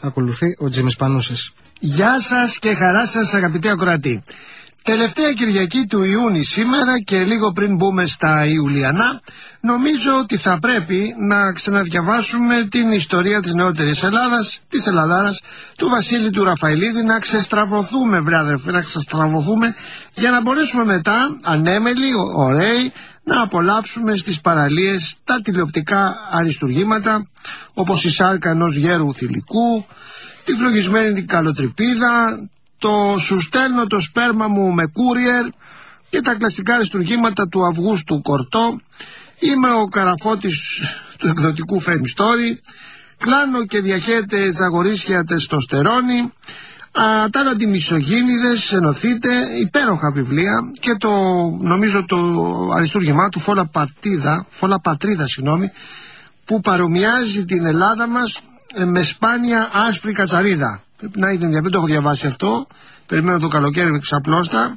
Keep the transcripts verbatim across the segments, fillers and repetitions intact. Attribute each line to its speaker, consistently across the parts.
Speaker 1: Ακολουθεί ο Τζίμης Πανούσης.
Speaker 2: Γεια σας και χαρά σας αγαπητοί ακροατοί. Τελευταία Κυριακή του Ιούνιου σήμερα και λίγο πριν μπούμε στα Ιουλιανά, νομίζω ότι θα πρέπει να ξαναδιαβάσουμε την ιστορία της νεότερης Ελλάδας, της Ελλαδάρας, του Βασίλη του Ραφαηλίδη, να ξεστραβωθούμε βρε αδερφέ, να ξεστραβωθούμε για να μπορέσουμε μετά, ανέμελοι, ωραίοι, να απολαύσουμε στις παραλίες τα τηλεοπτικά αριστουργήματα, όπως η σάρκα ενός γέρου θηλυκού, τη φλογισμένη την καλοτρυπίδα, το σου στέλνω το σπέρμα μου με courier και τα κλασικά αριστουργήματα του Αυγούστου Κορτό. Είμαι ο Καραφώτης του εκδοτικού Fame Story. Κλάνω και διαχέεται ζαγορίσια τεστοστερόνη. Ατάλλαντοι μισογίνηδες, ενωθείτε, υπέροχα βιβλία και το, νομίζω το αριστούργημά του Φόλα Πατρίδα, Φόλα Πατρίδα συγγνώμη, που παρομοιάζει την Ελλάδα μας με σπάνια άσπρη κατσαρίδα. Πρέπει να είναι, δεν το έχω διαβάσει αυτό, περιμένω το καλοκαίρι με ξαπλώστα.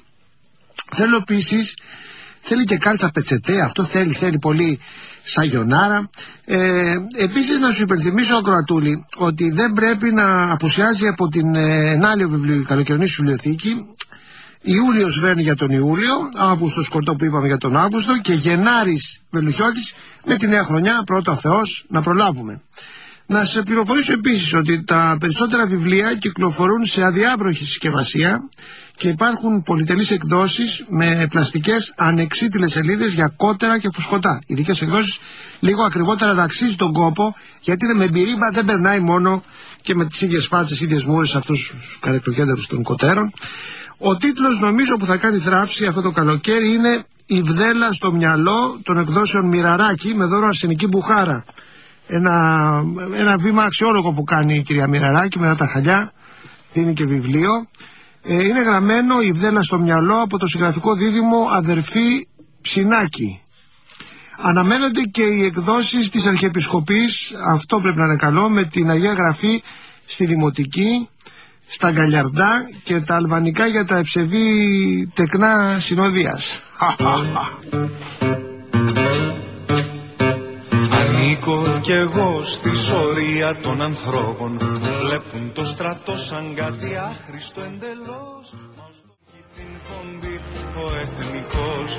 Speaker 2: Θέλω επίσης, θέλει και κάλτσα πετσετέ, αυτό θέλει, θέλει πολύ σαγιονάρα. Ε, επίσης να σου υπενθυμίσω, Ακροατούλη, ότι δεν πρέπει να απουσιάζει από την ε, ενάλιο βιβλίου η καλοκαιρινή σου βιβλιοθήκη. Ιούλιος Βέρνη για τον Ιούλιο, Αύγουστος Κορτό που είπαμε για τον Αύγουστο και Γενάρης Βελουχιώτης με τη νέα χρονιά, πρώτο ο Θεός, να προλάβουμε. Να σε πληροφορήσω επίσης ότι τα περισσότερα βιβλία κυκλοφορούν σε αδιάβροχη συσκευασία και υπάρχουν πολυτελείς εκδόσεις με πλαστικές ανεξίτηλες σελίδες για κότερα και φουσκωτά. Ειδικές εκδόσεις λίγο ακριβότερα να αξίζει τον κόπο, γιατί είναι με μπυρίμπα, δεν περνάει μόνο και με τις ίδιες φάτσες, ίδιες μούρες αυτούς τους καρεκλοκέντερους των κοτέρων. Ο τίτλος νομίζω που θα κάνει θράψη αυτό το καλοκαίρι είναι «Η Βδέλα στο μυαλό» των εκδόσεων Μοιραράκη με δώρο αρσενική μπουχάρα. Ένα, ένα βήμα αξιόλογο που κάνει η κυρία Μοιραράκη μετά τα χαλιά, δίνει και βιβλίο. Ε, είναι γραμμένο «Η Βδέλα στο μυαλό» από το συγγραφικό δίδυμο Αδερφή Ψινάκη. Αναμένονται και οι εκδόσεις της Αρχιεπισκοπής, αυτό πρέπει να είναι καλό, με την Αγία Γραφή στη Δημοτική, στα Γκαλιαρντά και τα αλβανικά για τα ευσεβή τεκνά συνοδείας.
Speaker 3: Ανήκω κι εγώ στη σωρία των ανθρώπων που βλέπουν το στρατό σαν κάτι άχρηστο εντελώς. Μα ως το την κομπή ο εθνικός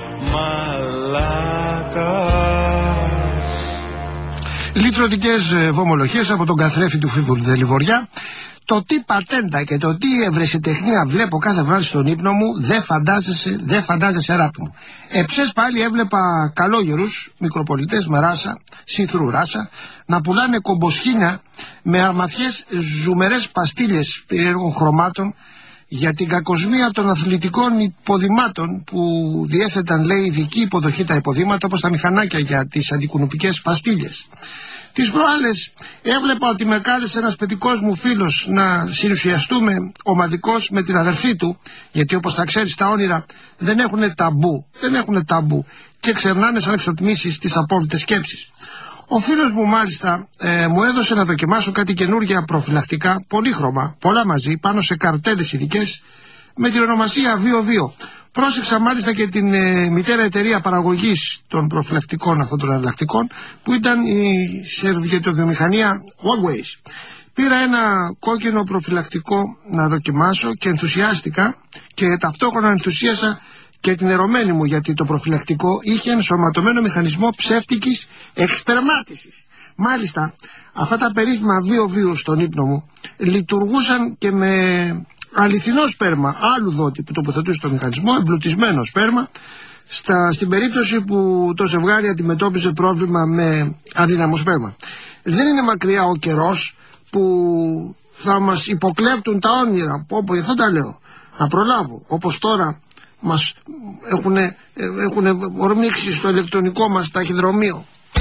Speaker 3: μαλάκας.
Speaker 2: Λιτρωτικές βομολογίες από τον καθρέφτη του Φίβου Δελιβοριά. Το τι πατέντα και το τι ευρεσιτεχνία βλέπω κάθε βράδυ στον ύπνο μου, δεν φαντάζεσαι, δεν φαντάζεσαι ράπη μου. Εψές πάλι έβλεπα καλόγερους, μικροπολιτές με ράσα, σύθρου ράσα, να πουλάνε κομποσχήνια με αρμαθιές ζουμερές παστίλες περίεργων χρωμάτων για την κακοσμία των αθλητικών υποδημάτων που διέθεταν, λέει, ειδική υποδοχή τα υποδήματα, όπως τα μηχανάκια για τις αντικουνουπικές παστίλες. Τις προάλλες έβλεπα ότι με κάλεσε ένας παιδικός μου φίλος να συνουσιαστούμε ομαδικώς με την αδερφή του, γιατί όπως θα ξέρεις τα όνειρα δεν έχουν ταμπού, δεν έχουν ταμπού και ξερνάνε σαν εξατμίσεις τις απόβλητες σκέψεις. Ο φίλος μου μάλιστα ε, μου έδωσε να δοκιμάσω κάτι καινούργια προφυλακτικά, πολύχρωμα, πολλά μαζί, πάνω σε καρτέλες ειδικές με την ονομασία Βίο Βίο. Πρόσεξα μάλιστα και την ε, μητέρα εταιρεία παραγωγής των προφυλακτικών αυτών των εναλλακτικών, που ήταν η σερβιετοβιομηχανία Always. Πήρα ένα κόκκινο προφυλακτικό να δοκιμάσω και ενθουσιάστηκα, και ταυτόχρονα ενθουσίασα και την ερωμένη μου, γιατί το προφυλακτικό είχε ενσωματωμένο μηχανισμό ψεύτικης εξπερμάτισης. Μάλιστα αυτά τα περίφημα Βίο Βίο στον ύπνο μου λειτουργούσαν και με αληθινό σπέρμα άλλου δότη που τοποθετούσε το μηχανισμό, εμπλουτισμένο σπέρμα, στα, στην περίπτωση που το ζευγάρι αντιμετώπιζε πρόβλημα με αδύναμο σπέρμα. Δεν είναι μακριά ο καιρός που θα μας υποκλέπτουν τα όνειρα, που όπου αυτό τα λέω, να προλάβω, όπως τώρα μας έχουν, έχουν ορμήξει στο ηλεκτρονικό μας ταχυδρομείο.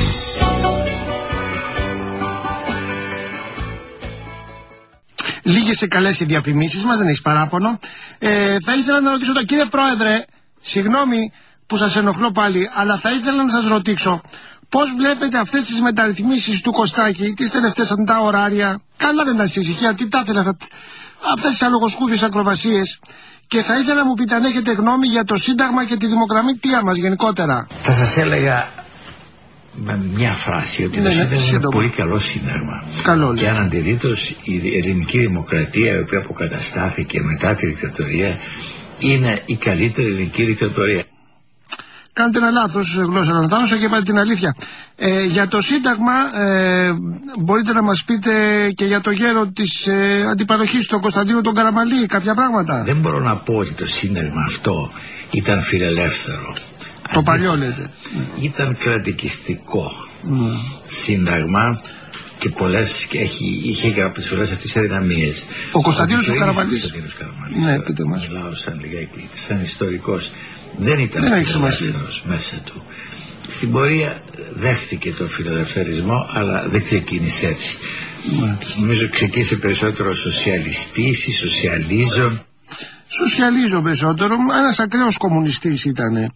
Speaker 2: Λίγες και καλές οι διαφημίσεις μας, δεν έχεις παράπονο. Ε, θα ήθελα να ρωτήσω τον κύριε Πρόεδρε, συγγνώμη που σας ενοχλώ πάλι, αλλά θα ήθελα να σας ρωτήσω πώς βλέπετε αυτές τις μεταρρυθμίσεις του Κωστάκη, τις τελευταίες αν τα ωράρια. Καλά δεν ήταν ησυχία, τι τα ήθελα αυτές τις αλογοσκούφιες ακροβασίες. Και θα ήθελα να μου πείτε αν έχετε γνώμη για το Σύνταγμα και τη δημοκρατία μας γενικότερα.
Speaker 4: Θα σας έλεγα με μια φράση ότι
Speaker 2: ναι,
Speaker 4: το Σύνταγμα είναι
Speaker 2: σύντομα.
Speaker 4: πολύ καλό Σύνταγμα.
Speaker 2: Καλό,
Speaker 4: και αναντιρρήτως η ελληνική δημοκρατία, η οποία αποκαταστάθηκε μετά τη δικτατορία, είναι η καλύτερη ελληνική δικτατορία.
Speaker 2: Κάνετε ένα λάθος γλώσσα να θάνωσο και είπατε την αλήθεια. Ε, για το Σύνταγμα ε, μπορείτε να μας πείτε και για το γέρο της ε, αντιπαροχής του Κωνσταντίνου τον Καραμαλή κάποια πράγματα.
Speaker 4: Δεν μπορώ να πω ότι το Σύνταγμα αυτό ήταν φιλελεύθερο.
Speaker 2: Το παλιό λέτε.
Speaker 4: Ήταν κρατικιστικό
Speaker 2: mm.
Speaker 4: Σύνταγμα και πολλές, και έχει, είχε κάποιες πολλές αυτές τις αδυναμίες.
Speaker 2: Ο Κωνσταντίνος ο Καραμαλής.
Speaker 4: Ναι, πείτε μας. Μιλάω σαν λιγάκι, σαν ιστορικός. Δεν ήταν φιλελεύθερος μέσα του. Στην πορεία δέχτηκε τον φιλελευθερισμό, αλλά δεν ξεκίνησε έτσι. Mm. Νομίζω ξεκίνησε περισσότερο σοσιαλιστής ή σοσιαλίζω.
Speaker 2: Σοσιαλίζω περισσότερο. Ένας ακραίος κομμουνιστής ήτανε.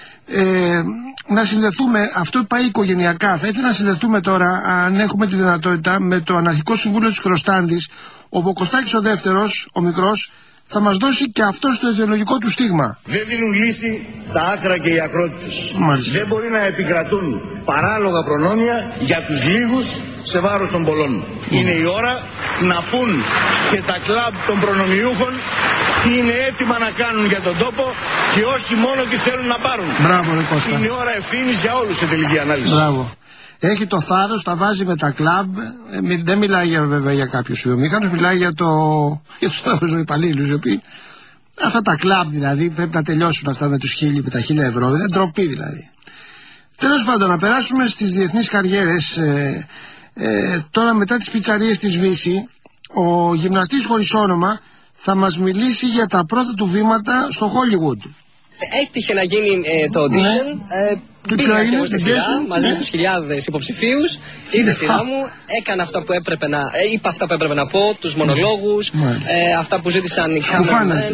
Speaker 2: Ε, να συνδεθούμε, αυτό πάει οικογενειακά. Θα ήθελα να συνδεθούμε τώρα, αν έχουμε τη δυνατότητα, με το Αναρχικό Συμβούλιο της Κροστάντης, όπου ο Κωστάκης ο δεύτερος, ο μικρός, θα μας δώσει και αυτό στο ιδεολογικό του στίγμα.
Speaker 5: Δεν δίνουν λύση τα άκρα και οι ακρότητες. Δεν μπορεί να επικρατούν παράλογα προνόμια για τους λίγους σε βάρος των πολλών. Mm. Είναι η ώρα να πούν και τα κλαμπ των προνομιούχων τι είναι έτοιμα να κάνουν για τον τόπο και όχι μόνο τι θέλουν να πάρουν.
Speaker 2: Μπράβο, ρε Κώστα.
Speaker 5: Είναι η ώρα ευθύνης για όλους σε τελική ανάλυση.
Speaker 2: Μπράβο. Έχει το θάρρος, τα βάζει με τα κλαμπ. Ε, δεν μιλάει για, βέβαια για κάποιους βιομήχανους, μιλάει για, το, για τους τραπεζοϊπαλλήλους, οι οποίοι αυτά τα κλαμπ δηλαδή πρέπει να τελειώσουν αυτά με τους χίλιοι, με τα χίλια ευρώ. Είναι ντροπή δηλαδή. Τέλος πάντων, να περάσουμε στις διεθνείς καριέρες. Ε, ε, τώρα μετά τις πιτσαρίες της Βύση, ο γυμναστής χωρίς όνομα θα μας μιλήσει για τα πρώτα του βήματα στο Hollywood.
Speaker 6: Έτυχε να γίνει ε, το audition. Ναι. Ε, Πήγα και εγώ στη σειρά μαζί με τους χιλιάδες υποψηφίους. Είδε σειρά μου, έκανα αυτά που έπρεπε να. Ε, είπα αυτά που έπρεπε να πω, τους μονολόγους, ε, αυτά που ζήτησαν οι cameramen.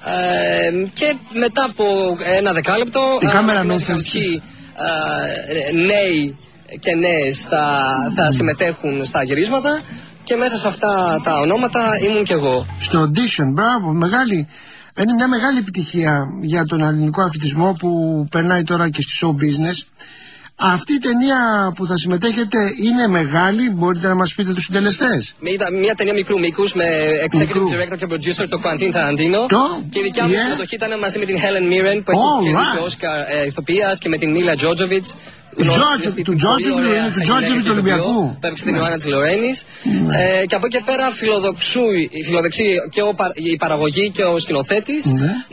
Speaker 6: Ε, και μετά από ένα δεκάλεπτο, είχαν βγει νέοι και νέες θα, θα συμμετέχουν στα γυρίσματα. Και μέσα σε αυτά τα ονόματα ήμουν κι εγώ.
Speaker 2: Στο audition, μπράβο, μεγάλη. Είναι μια μεγάλη επιτυχία για τον ελληνικό αθλητισμό που περνάει τώρα και στη show business. Αυτή η ταινία που θα συμμετέχετε είναι μεγάλη, μπορείτε να μας πείτε τους συντελεστές.
Speaker 6: Ήταν μια ταινία μικρού μήκους με executive director και producer τον Quentin Tarantino.
Speaker 2: Το?
Speaker 6: Και η δικιά μου yeah. συμμετοχή ήταν μαζί με την Helen Mirren που έχει κερδίσει Όσκαρ ηθοποιίας και με την Mila Jovovich.
Speaker 2: Του Τζόρτζεβιτ είναι του Τζόρτζεβιτ του Ολυμπιακού.
Speaker 6: Που έπαιξε την Ιωάννα της Λορένης. Και από εκεί και πέρα φιλοδοξεί και η παραγωγή και ο σκηνοθέτης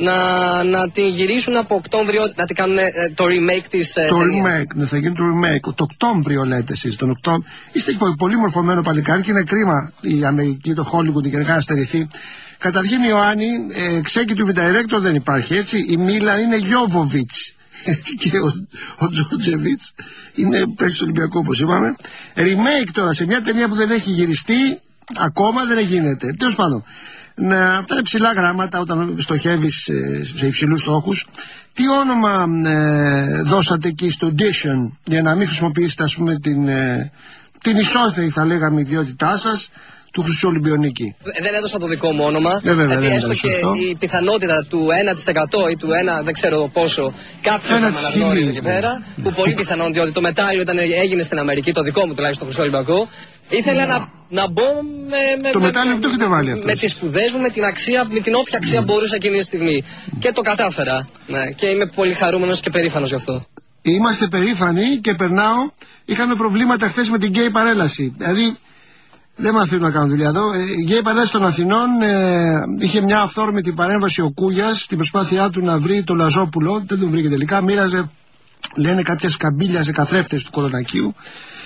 Speaker 6: να την γυρίσουν από Οκτώβριο, να την κάνουν το remake της ταινίας.
Speaker 2: Το remake, ναι, θα γίνει το remake. Το Οκτώβριο λέτε εσείς. Είστε πολύ μορφωμένο παλικάρι και είναι κρίμα η Αμερική, το Hollywood γενικά να στερηθεί. Καταρχήν η Ιωάννη, executive director δεν υπάρχει έτσι. Η Μίλα είναι Γιόβοβιτς. Έτσι και ο, ο Τζόρτζεβιτς είναι παίκτης του Ολυμπιακού όπως είπαμε. Remake τώρα σε μια ταινία που δεν έχει γυριστεί ακόμα δεν γίνεται. Τέλος πάντων, να, αυτά είναι ψηλά γράμματα όταν στοχεύεις ε, σε υψηλούς στόχους. Τι όνομα ε, δώσατε εκεί στο audition για να μην χρησιμοποιήσετε ας πούμε την, ε, την ισόθεη θα λέγαμε ιδιότητά σας του Χρυσού Ολυμπιονίκη.
Speaker 6: Δεν έδωσα το δικό μου όνομα.
Speaker 2: Ε, βέβαια,
Speaker 6: γιατί έστω και η πιθανότητα του ένα τοις εκατό ή του ένα δεν ξέρω πόσο κάποιον θα με αναγνώριζε εκεί πέρα, που πολύ πιθανόν διότι το μετάλλιο όταν έγινε στην Αμερική, το δικό μου τουλάχιστον Χρυσό Ολυμπιακό, ήθελα να, να μπω με, με,
Speaker 2: το μετάλλιο που το έχετε βάλει αυτό.
Speaker 6: Με τις σπουδές μου, με την αξία, με την όποια αξία mm. μπορούσα εκείνη τη στιγμή. Και το κατάφερα. Ναι, και είμαι πολύ χαρούμενος και περήφανος γι' αυτό.
Speaker 2: Είμαστε περήφανοι και περνάω. Είχαμε προβλήματα χθες με την γκέι παρέλαση. Δηλαδή. Δεν με αφήνουν να κάνω δουλειά εδώ. Η γκέι παρέλαση των Αθηνών ε, είχε μια αυθόρμητη παρέμβαση ο Κούγιας στην προσπάθειά του να βρει το Λαζόπουλο. Δεν τον βρήκε τελικά. Μοίραζε, λένε, κάποια σκαμπίλια σε καθρέφτες του Κολονακίου.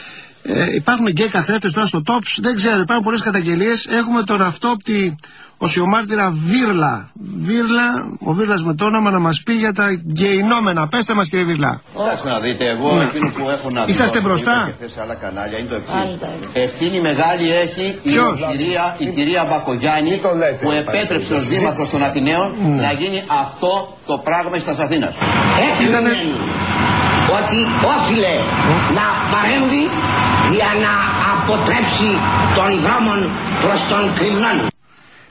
Speaker 2: Ε, υπάρχουν γκέι καθρέφτες τώρα στο Tops. Δεν ξέρω, υπάρχουν πολλές καταγγελίες. Έχουμε τον αυτόπτη οσιομάρτυρα Βίρλα. Βίρλα, ο Βίρλας με το όνομα να μας πει για τα γκεϊνόμενα. Πέστε μας κύριε Βίρλα.
Speaker 7: Κοιτάξτε να δείτε, εγώ ναι. εκείνο που έχω να δω.
Speaker 2: Είσαστε μπροστά.
Speaker 7: Και σε άλλα κανάλια είναι το εξής. Ευθύνη μεγάλη έχει η κυρία, η κυρία Μπακογιάννη που επέτρεψε ως δήμαρχος των Αθηναίων ναι. να γίνει αυτό το πράγμα στις Αθήνας.
Speaker 8: Ήτανε... ότι όφιλε να παρέμβει για να αποτρέψει των δρόμων προς τον κρυμνών.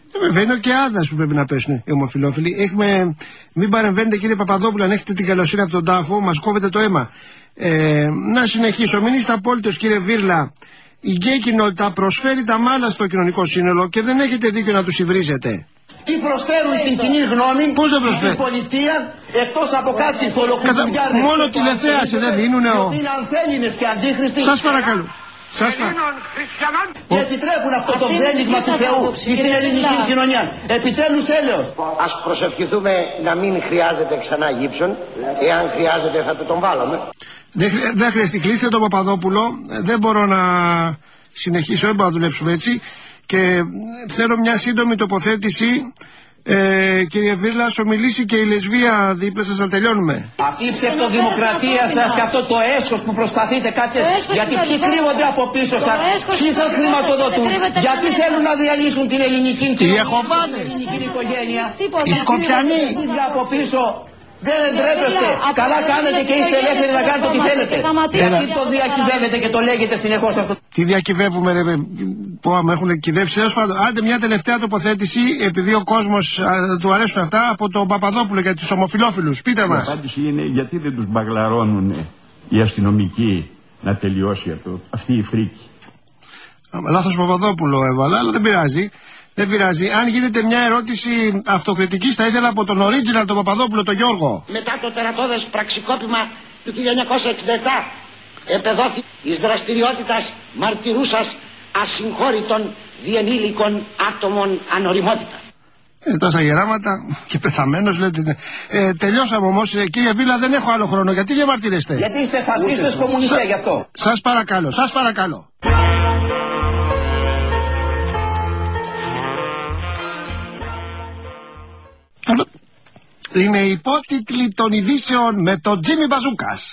Speaker 2: Βέβαια, είναι και άδας που πρέπει να πέσουν οι ομοφυλόφιλοι. Έχουμε... Μην παρεμβαίνετε, κύριε Παπαδόπουλο, αν έχετε την καλοσύνη από τον τάφο, μας κόβετε το αίμα. Ε, να συνεχίσω. Μην είστε απόλυτος, κύριε Βίρλα. Η γκέι κοινότητα προσφέρει τα μάλα στο κοινωνικό σύνολο και δεν έχετε δίκιο να τους υβρίζετε.
Speaker 7: Τι προσφέρουν στην κοινή γνώμη, στην πολιτεία, εκτός από κάτι θολοκουμπιάρδες.
Speaker 2: Κατα... Μόνο τηλεθέαση δεν δίνουνε ο...
Speaker 7: Είναι ανθέληνες και αντίχριστοι.
Speaker 2: Σας παρακαλώ. Σας παρακαλώ.
Speaker 7: Και επιτρέπουν αυτό το βρέλιγμα του Θεού στην ελληνική κοινωνία. Επιτέλους έλεος.
Speaker 8: Ας προσευχηθούμε να μην χρειάζεται ξανά γύψον. Εάν χρειάζεται θα το τον βάλουμε.
Speaker 2: Δεν, δεν χρειάζεται, κλείστε τον Παπαδόπουλο. Δεν μπορώ να συνεχίσω, δεν μπορώ να δουλέψουμε έτσι. Και θέλω μια σύντομη τοποθέτηση. Ε, κύριε Βίρλα, ομιλήσει και η λεσβία δίπλα σας να τελειώνουμε.
Speaker 7: Αυτή η ψευτοδημοκρατία σας και αυτό το έσχος που προσπαθείτε κάτι. Γιατί ποιοι κρύβονται από πίσω σας, ποιοι σας χρηματοδοτούν, γιατί θέλουν να διαλύσουν την ελληνική οικογένεια.
Speaker 2: Οι Σκοπιανοί
Speaker 7: από πίσω. Δεν εντρέπεστε. Καλά κάνετε και είστε ελεύθεροι να κάνετε ό,τι θέλετε. Γιατί το διακυβεύετε και το λέγετε συνεχώς αυτό.
Speaker 2: Τι διακυβεύουμε, ρε, που με έχουν κυβεύσει. Άντε μια τελευταία τοποθέτηση, επειδή ο κόσμος α, του αρέσουν αυτά, από τον Παπαδόπουλο για τους ομοφυλόφιλους. Πείτε μας.
Speaker 9: Η απάντηση είναι γιατί δεν τους μπαγλαρώνουν οι αστυνομικοί να τελειώσει αυτό, αυτή η φρίκη.
Speaker 2: Λάθος Παπαδόπουλο έβαλα, αλλά δεν πειράζει. Δεν πειράζει. Αν γίνεται μια ερώτηση αυτοκριτικής, θα ήθελα από τον original τον Παπαδόπουλο, τον Γιώργο.
Speaker 8: Μετά το τερατώδες πραξικόπημα του χίλια εννιακόσια εξήντα επτά, επεδόθη εις δραστηριότητας μαρτυρούσας ασυγχώρητων διενήλικων άτομων ανοριμότητα.
Speaker 2: Ε, τόσα γεράματα και πεθαμένος λέτε. Ε, τελειώσαμε όμως, ε, κύριε Βίρλα, δεν έχω άλλο χρόνο. Γιατί διαμαρτύρεστε?
Speaker 7: Γιατί είστε φασίστες κομμουνιστές, γι' αυτό.
Speaker 2: Σας παρακαλώ, σας παρακαλώ. Είναι υπότιτλοι των ειδήσεων με τον Τζίμι Μπαζούκας.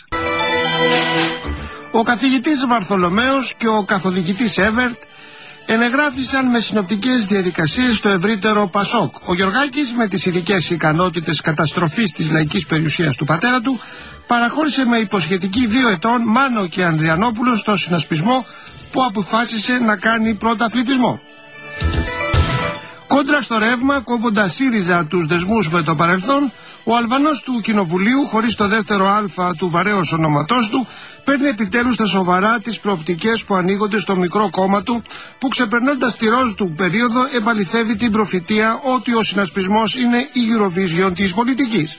Speaker 2: Ο καθηγητής Βαρθολομέος και ο καθοδηγητής Έβερτ ενεγράφησαν με συνοπτικές διαδικασίες στο ευρύτερο Πασόκ. Ο Γιωργάκης, με τις ειδικές ικανότητες καταστροφής της λαϊκής περιουσίας του πατέρα του, παραχώρησε με υποσχετική δύο ετών Μάνο και Ανδριανόπουλο στο συνασπισμό που αποφάσισε να κάνει πρωταθλητισμό. Κόντρα στο ρεύμα, κόβοντας ΣΥΡΙΖΑ τους δεσμούς με το παρελθόν, ο Αλβανός του Κοινοβουλίου, χωρίς το δεύτερο Α του βαρέως ονόματός του, παίρνει επιτέλους στα σοβαρά τις προοπτικές που ανοίγονται στο μικρό κόμμα του, που ξεπερνώντας τη ροζ του περίοδο επαληθεύει την προφητεία ότι ο συνασπισμός είναι η Eurovision της πολιτικής.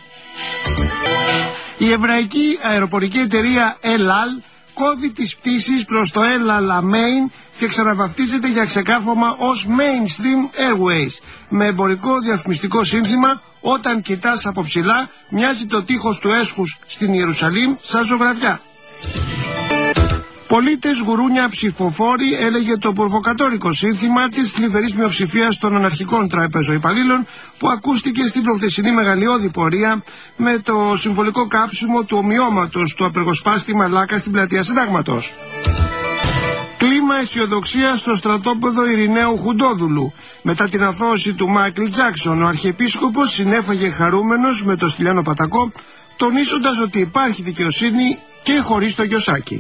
Speaker 2: Η εβραϊκή αεροπορική εταιρεία El-Al κόβει τις πτήσεις προς το El-Al Amein και ξαναβαφτίζεται για ξεκάρφωμα ως Mainstream Airways, με εμπορικό διαφημιστικό σύνθημα «Όταν κοιτάς από ψηλά, μοιάζει το τείχος του έσχους στην Ιερουσαλήμ σαν ζωγραφιά». Πολίτες, γουρούνια, ψηφοφόροι, έλεγε το προβοκατόρικο σύνθημα της θλιβερής μειοψηφίας των αναρχικών τραπεζοϊπαλλήλων που ακούστηκε στην προχθεσινή μεγαλειώδη πορεία με το συμβολικό κάψιμο του ομοιώματος του απεργοσπάστη Μαλάκα στην πλατεία Συντάγματος. Κλίμα αισιοδοξία στο στρατόπεδο Ειρηναίου Χουντόδουλου. Μετά την αθώωση του Μάικλ Τζάκσον, ο Αρχιεπίσκοπος συνέφαγε χαρούμενος με το Στυλιάνο Πατακό, τονίζοντας ότι υπάρχει δικαιοσύνη και χωρίς το Γιωσάκι.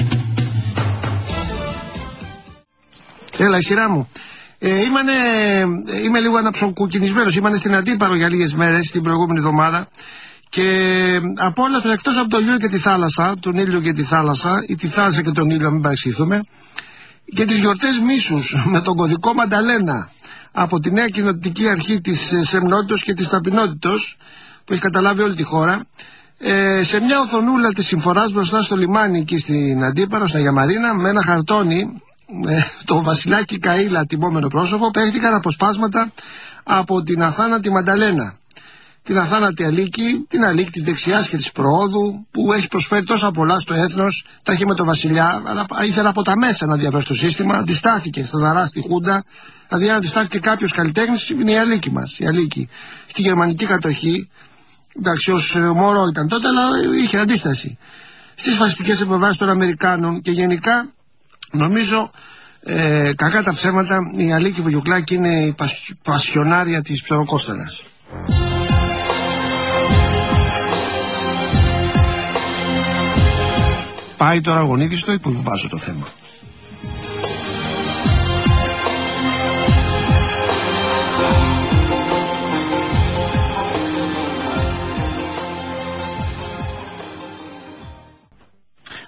Speaker 2: Έλα, η σειρά μου. Ε,ήμανε, είμαι λίγο αναψοκουκκινισμένος.Ήμανε στην Αντίπαρο για λίγες μέρες την προηγούμενη εβδομάδα. Και από όλα, εκτός από τον ήλιο και τη θάλασσα, τον ήλιο και τη θάλασσα, ή τη θάλασσα και τον ήλιο, μην παρεξηγηθούμε, και τις γιορτές μίσους με τον κωδικό Μανταλένα από τη νέα κοινοτική αρχή της σεμνότητος και της ταπεινότητος που έχει καταλάβει όλη τη χώρα, ε, σε μια οθονούλα της συμφοράς μπροστά στο λιμάνι εκεί στην Αντίπαρο, στα Γιαμαρίνα, με ένα χαρτόνι, ε, το Βασιλάκι Καΐλα τιμόμενο πρόσωπο, παίχτηκαν αποσπάσματα από την αθάνατη Μανταλένα. Την αθάνατη Αλίκη, την Αλίκη της δεξιάς και της προόδου, που έχει προσφέρει τόσα πολλά στο έθνος, τα είχε με τον Βασιλιά, αλλά ήθελε από τα μέσα να διαβάσει το σύστημα, αντιστάθηκε στεναρά στη Χούντα, δηλαδή αν αντιστάθηκε κάποιος καλλιτέχνης, είναι η Αλίκη μας, η Αλίκη. Στη γερμανική κατοχή, εντάξει, ως μωρό ήταν τότε, αλλά είχε αντίσταση. Στις φασιστικές επεμβάσεις των Αμερικάνων και γενικά, νομίζω, ε, κακά τα ψέματα, η Αλίκη Βουγιουκλάκη είναι η πασιονάρια της Ψωροκόστανας. Πάει τώρα αγωνίδιστο ή που βάζω το θέμα.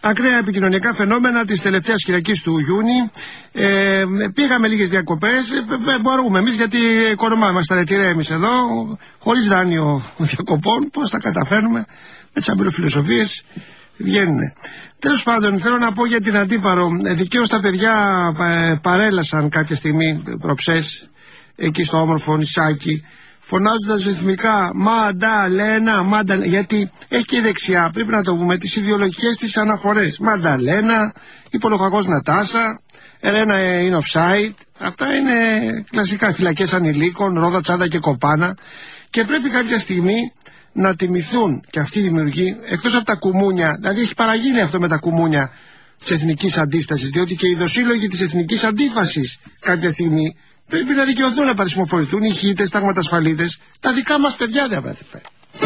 Speaker 2: ακραία επικοινωνιακά φαινόμενα της τελευταίας Κυριακής του Ιούνιου. Ε, πήγαμε λίγες διακοπές, ε, ε, μπορούμε εμείς γιατί οικονομά μας τα ρετηρέ εμείς εδώ, χωρίς δάνειο διακοπών, πώς τα καταφέρνουμε, με τις αμπελοφιλοσοφίες βγαίνουν. Τέλος πάντων, θέλω να πω για την Αντίπαρο, ε, δικαίως τα παιδιά ε, παρέλασαν κάποια στιγμή προψές, εκεί στο όμορφο νησάκι, φωνάζοντας ρυθμικά Μανταλένα, Μανταλένα, γιατί έχει και η δεξιά, πρέπει να το πούμε, τις ιδεολογικές της αναφορές. Μανταλένα, υπολογαγός Νατάσα, Ερένα είναι offside, αυτά είναι κλασικά φυλακές ανηλίκων, ρόδα, τσάντα και κοπάνα, και πρέπει κάποια στιγμή να τιμηθούν και αυτοί οι δημιουργοί, εκτός από τα κουμούνια, δηλαδή έχει παραγίνει αυτό με τα κουμούνια της εθνικής αντίστασης, διότι και οι δοσύλλογοι της εθνικής αντίφασης κάποια στιγμή πρέπει να δικαιωθούν να παρισμοφορηθούν οι χίτες, ταγματασφαλίτες, τα δικά μας παιδιά δεν απέθυφε.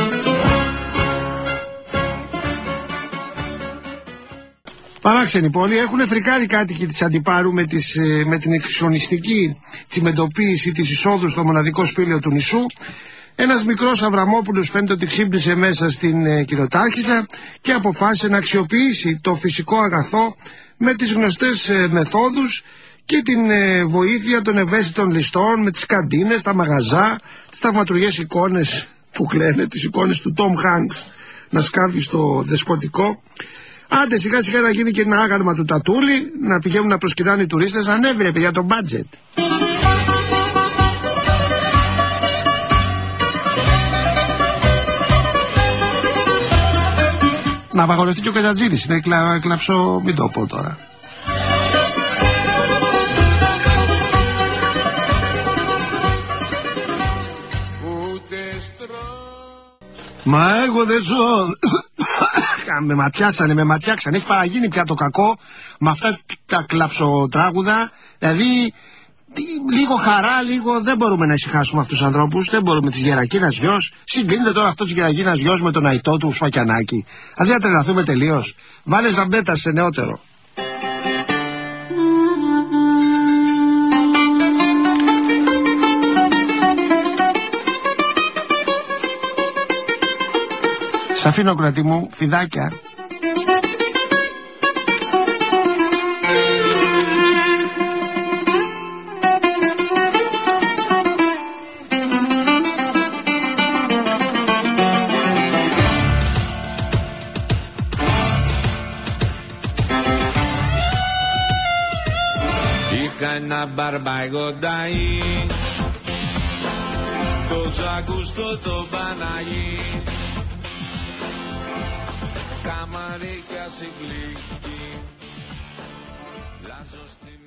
Speaker 2: Παράξενη πόλη, έχουν φρικάρει κάτοικοι της Αντιπάρου με, τις, με την εξονιστική τσιμεντοποίηση της εισόδου στο μοναδικό σπήλαιο του νησού. Ένας μικρός Αβραμόπουλος φαίνεται ότι ξύπνησε μέσα στην ε, Κυροτάρχισσα και αποφάσισε να αξιοποιήσει το φυσικό αγαθό με τις γνωστές ε, μεθόδους και την ε, βοήθεια των ευαίσθητων ληστών με τις καντίνες, τα μαγαζά, τις θαυματουργές εικόνες που κλαίνε, τις εικόνες του Τόμ Χάνκς να σκάβει στο δεσποτικό. Άντε σιγά σιγά να γίνει και ένα άγαλμα του Τατούλη, να πηγαίνουν να προσκυνάνε οι τουρίστες, ανέβει ρε παιδιά το μπάτζετ. Να απαγορευτεί και ο Κατατζίδης, είναι κλα, κλαψό, μην το πω τώρα. Μα εγώ δεν ζω. Με ματιάσανε, με ματιάξανε. Έχει παραγίνει πια το κακό με αυτά τα κλαψοτράγουδα. Δηλαδή λίγο χαρά, λίγο δεν μπορούμε να ησυχάσουμε αυτούς τους ανθρώπους. Δεν μπορούμε. Της Γερακίνας γιος. Συγκρίνεται τώρα αυτός της Γερακίνας γιος με τον αϊτό του Σφακιανάκη. Δηλαδή να τρελαθούμε τελείως. Βάλε Ζαμπέτα σε νεότερο. Σ' αφήνω κρατή μου, φιδάκια.
Speaker 10: Είχα ένα μπαρμπαγονταί, το ζακουστό το Παναγί, καμαρίκια συγκλίκη, λάζω στην